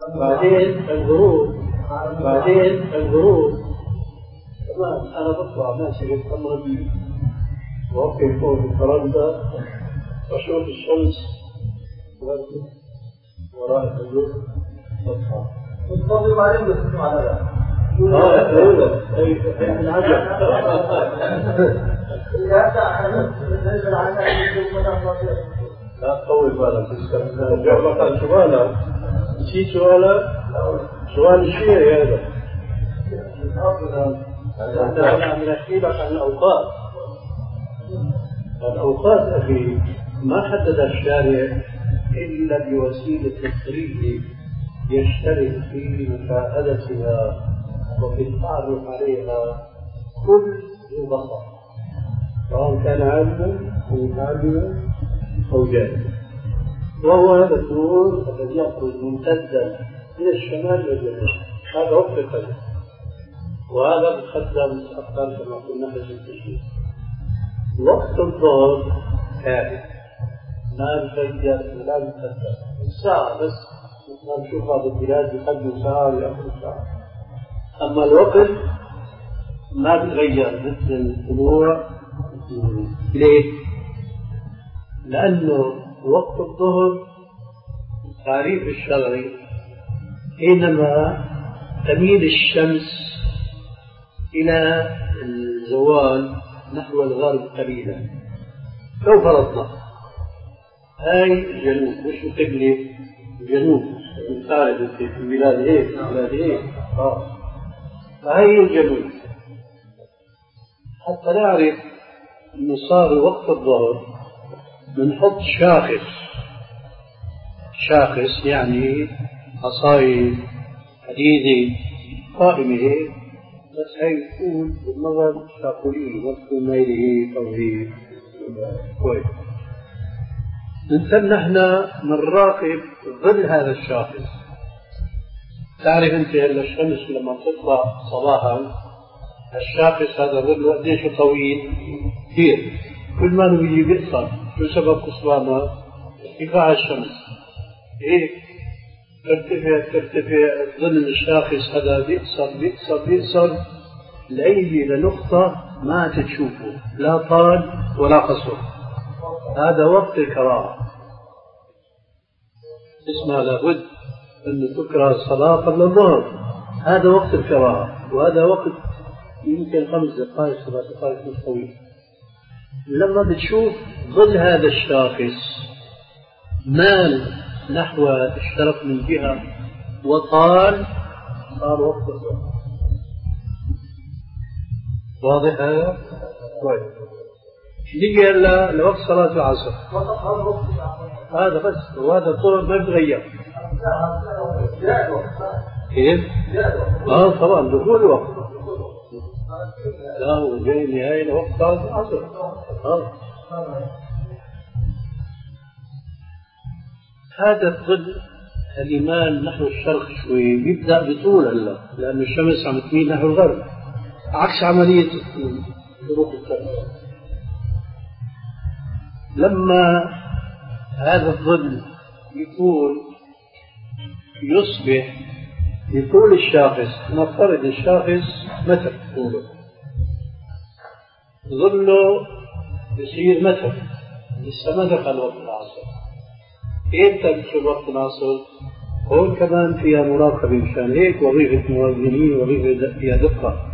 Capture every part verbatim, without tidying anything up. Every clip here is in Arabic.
بعدين الغروب بعدين الغروب تمام. أنا بطلع ماشي بالتمرين وأوقف فوق الفرنسا وأشوف الشمس وراء الغروب بطلع تنتظر بعدين بس على ذلك. آه أيوة أي العجب. لا تطول بالك جاوبك على سؤالك نسيت سؤالك سؤال الشيعي هذا. أنا عم أحكي لك عن الأوقات. الأوقات أخي ما حدد الشارع إلا بوسيلة تقريبي يشترك في مشاهدتها وفي التعرف عليها كل ذو بصر سواء كان عالما أو متعلما أو جاهلا. وهو هذا النور الذي يخرج ممتدا من الشمال إلى الجنوب. هذا وقت الفجر وهذا مقدم أفضل كما قلنا في التشريع. وقت الظهر ثابت ما يتغير ولا يتغير الساعة بس مثلا نشوفها بالبلاد يقدم ساعة ويأخذ ساعة. أما الوقت ما بيتغير مثل الطلوع. ليه؟ لأنه وقت الظهر التعريف الشرعي حينما تميل الشمس إلى الزوال نحو الغرب قليلا. لو فرضنا هاي جنوب مش قبلة جنوب تعرف في البلاد هيك البلاد هيك اه فهي الجنوب. حتى نعرف انه صار وقت الظهر بنحط شاخص شاخص يعني عصاية حديدة قائمة هيك بس هي تكون بالنظر شاكولين وتكون ميلة هيك أو هيك كويس. نتم نحن نراقب ظل هذا الشاخص. تعرف أنت هلا الشمس لما تطلع صباحا الشاخص هذا ظل قديش طويل كثير كل ما نبي بيقصر. شو سبب قصرانه؟ ارتفاع الشمس هيك ترتفع ترتفع ظل الشاخص هذا بيقصر بيقصر بيقصر لأي لنقطة ما تشوفه لا طال ولا قصر. هذا وقت الكراهة. اسمها لابد أن تكره الصلاة قبل الظهر. هذا وقت الكراهة وهذا وقت يمكن خمس دقائق سبع دقائق مش طويل. لما بتشوف ظل هذا الشاخص مال نحو الشرق من جهة وطال صار وقت الظهر. واضح هذا؟ كويس. نيجي هلا لوقت صلاة العصر. هذا بس وهذا الطرق ما بتغير. كيف؟ اه طبعا دخول الوقت. لا هو جاي نهاية لوقت صلاة العصر. اه هذا الظل الإيمان نحو الشرق شوي بيبدأ بطول هلا لأن الشمس عم تميل نحو الغرب عكس عملية شروق الشمس. لما هذا الظل يكون يصبح بطول الشاخص نفترض الشاخص متر طوله ظله يصير متر لسه ما دخل وقت العصر. امتى بيدخل وقت العصر؟ هون كمان فيها مراقبة مشان هيك وظيفة موازنين وظيفة فيها دقة.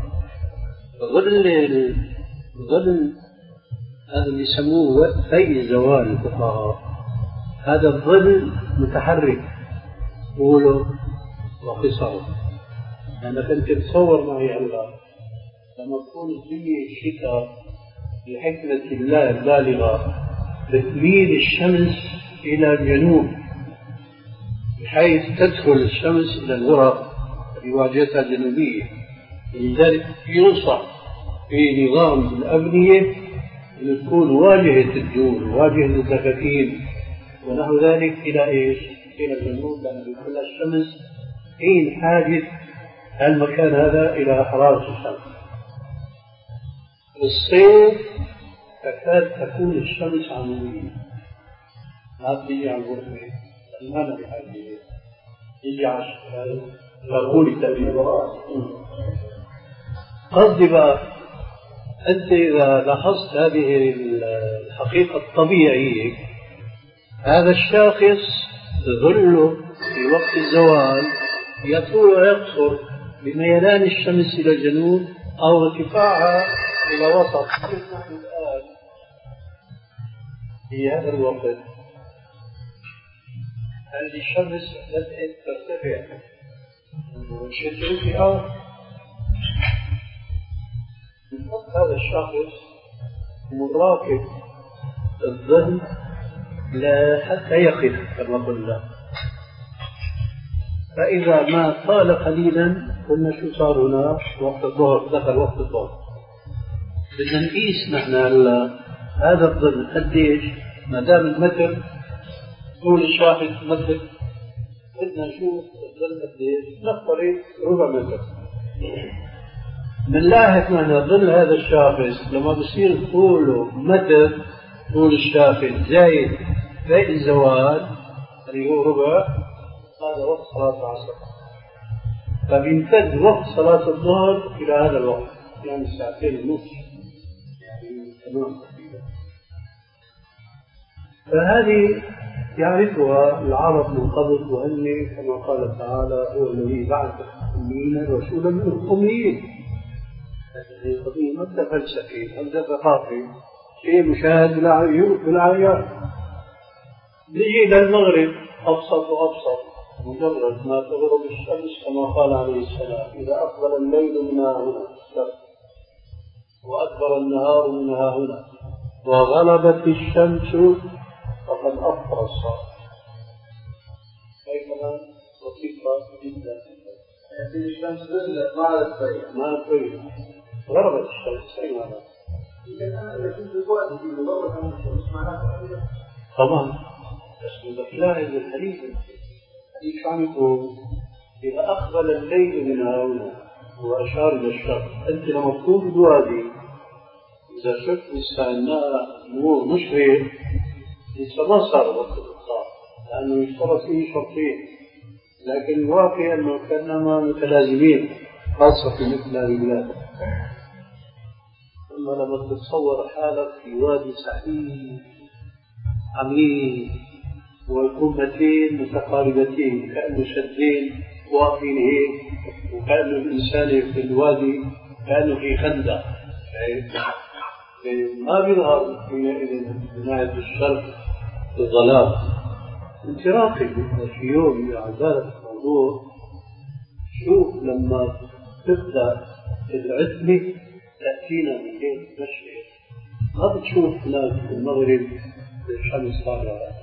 ظل ظل هذا اللي يسموه وقتي الزوال الفقهاء. هذا الظل متحرك طوله وقصره. لأنك أنت تصور معي هلا لما تكون في الشتاء بحكمة الله البالغة بتميل الشمس إلى الجنوب بحيث تدخل الشمس إلى الغرب بواجهتها الجنوبية. لذلك ينصح في نظام الأبنية أن تكون واجهة الدول واجهة الدكاكين ونحو ذلك إلى إيش؟ إلى الجنوب لأن بكل الشمس حين حاجة المكان هذا إلى حرارة الشمس. الصيف تكاد تكون الشمس عمودية ما بتيجي على الغرفة ما بحاجة يجي عشر فقولي تبين. قصدي بقى أنت إذا لاحظت هذه الحقيقة الطبيعية، هذا الشاخص ظله في وقت الزوال يطول ويقصر بميلان الشمس إلى الجنوب أو ارتفاعها إلى وسط. نحن الآن في هذا الوقت هذه الشمس بدأت ترتفع وشدت في أرض هذا الشخص مراقب الظل حتى يقف كما قلنا. فإذا ما طال قليلا قلنا شو صار هنا؟ وقت الظهر، دخل وقت الظهر. بدنا نقيس نحن هذا الظل قديش، ما دام المتر طول الشاخص متر، بدنا نشوف الظل قديش، نفترض ربع متر. بنلاحظ معنا ظل هذا الشاخص لما بصير طوله متر، طول الشاخص زايد زي الزوال اللي هو ربع، هذا وقت صلاة العصر. فبيمتد وقت صلاة الظهر إلى هذا الوقت، يعني ساعتين ونصف، يعني تمام تقريبا. فهذه يعرفها العرب من قبل، وأن كما قال تعالى هو الذي بعث الأميين رسولا من الأميين. هذه قضية مبدأ فلسفي، مبدأ ثقافي، شيء مشاهد بالعيان. نجي إلى المغرب أبسط وأبسط، مجرد ما تغرب الشمس كما قال عليه السلام: إذا أقبل الليل من هنا وأكبر النهار من هنا وغلبت الشمس فقد أفطر الصائم. هي كمان لطيفة جدا. الشمس نزلت ما عادت طيب ما طيب غربت الشمس أي معنى؟ إذا كنت الوقت في غربت الشمس معناها طبعا. بس بتلاحظ الحديث الحديث عم يقول: إذا أقبل الليل من هنا وأشار إلى الشرق. أنت لما تكون بوادي إذا شفت السماء نور مشرق لسه ما صار وقت الإفطار، لأنه يشترط فيه شرطين، لكن الواقع أنه كأنما متلازمين، خاصة في مثل هذه البلاد. ثم لما تتصور حالك في وادي سحيق عميق والقمتين متقاربتين كأنه شدين واقفين هيك، وكأنه الإنسان في الوادي كأنه في خندق، ما بيظهر حينئذ من ناحية الشرق الظلام. انت راقب في يوم عزالة الموضوع، شوف لما تبدأ العتمة تأتينا من بين المشرق، ما بتشوف هناك في المغرب الشمس طالعة.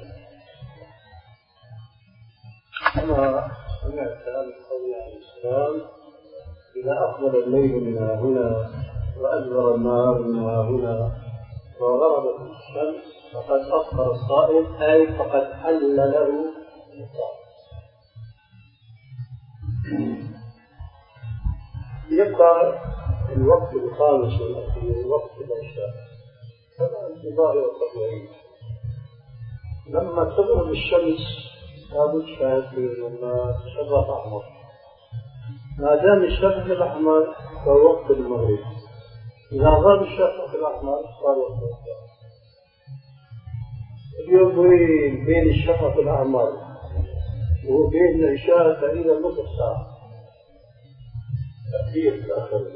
أنا سمعت هذا القول عليه السلام: إذا أقبل الليل من هنا وأدبر النهار من هنا وغربت الشمس فقد أفطر الصائم، أي فقد حل له الصائم. يبقى الوقت الخامس والأخير وقت العشاء، هذا انتظار طبيعي. لما تغرب الشمس لابد شاهد لما شبك أحمر، ما دام الشفق الأحمر فهو وقت المغرب. إذا غاب الشفق الأحمر صار وقت العشاء. اليوم وين بين الشفق الأحمر وبين العشاء تقريبا نصف ساعة تأخير في الآخر.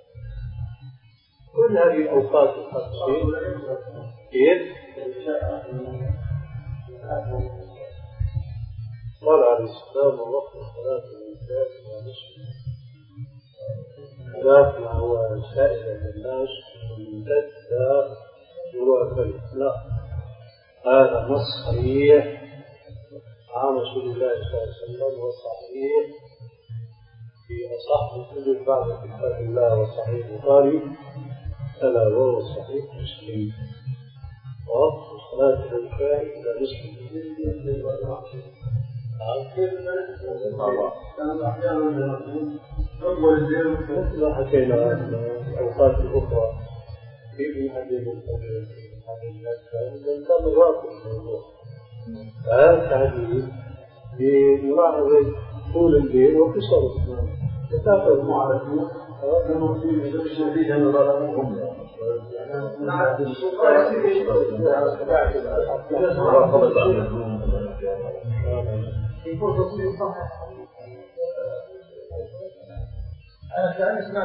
كل هذه الأوقات الخاصة كيف؟ قال عليه السلام: وقت صلاة العشاء ونصف خلاف ما هو سائر الناس ممتد جوا فريق. لا، هذا نص صحيح عن رسول الله صلى الله عليه وسلم، وصحيح في أصح الكتب بعد كتاب الله وصحيح البخاري، ألا وهو صحيح مسلم. وقت صلاة العشاء إلى نصف الليل والعصر. كانت أحيانا أول الليل مثل حكينا الأوقات الأخرى في هذه المنطقة هذه المسألة كان الواقع الموضوع. فهذا التعديل بملاحظة طول الليل وقصر النهار تتاخذ مع الجوع لأنه في شديد أن ظلمهم نعم يكون تصوير صح. أنا كان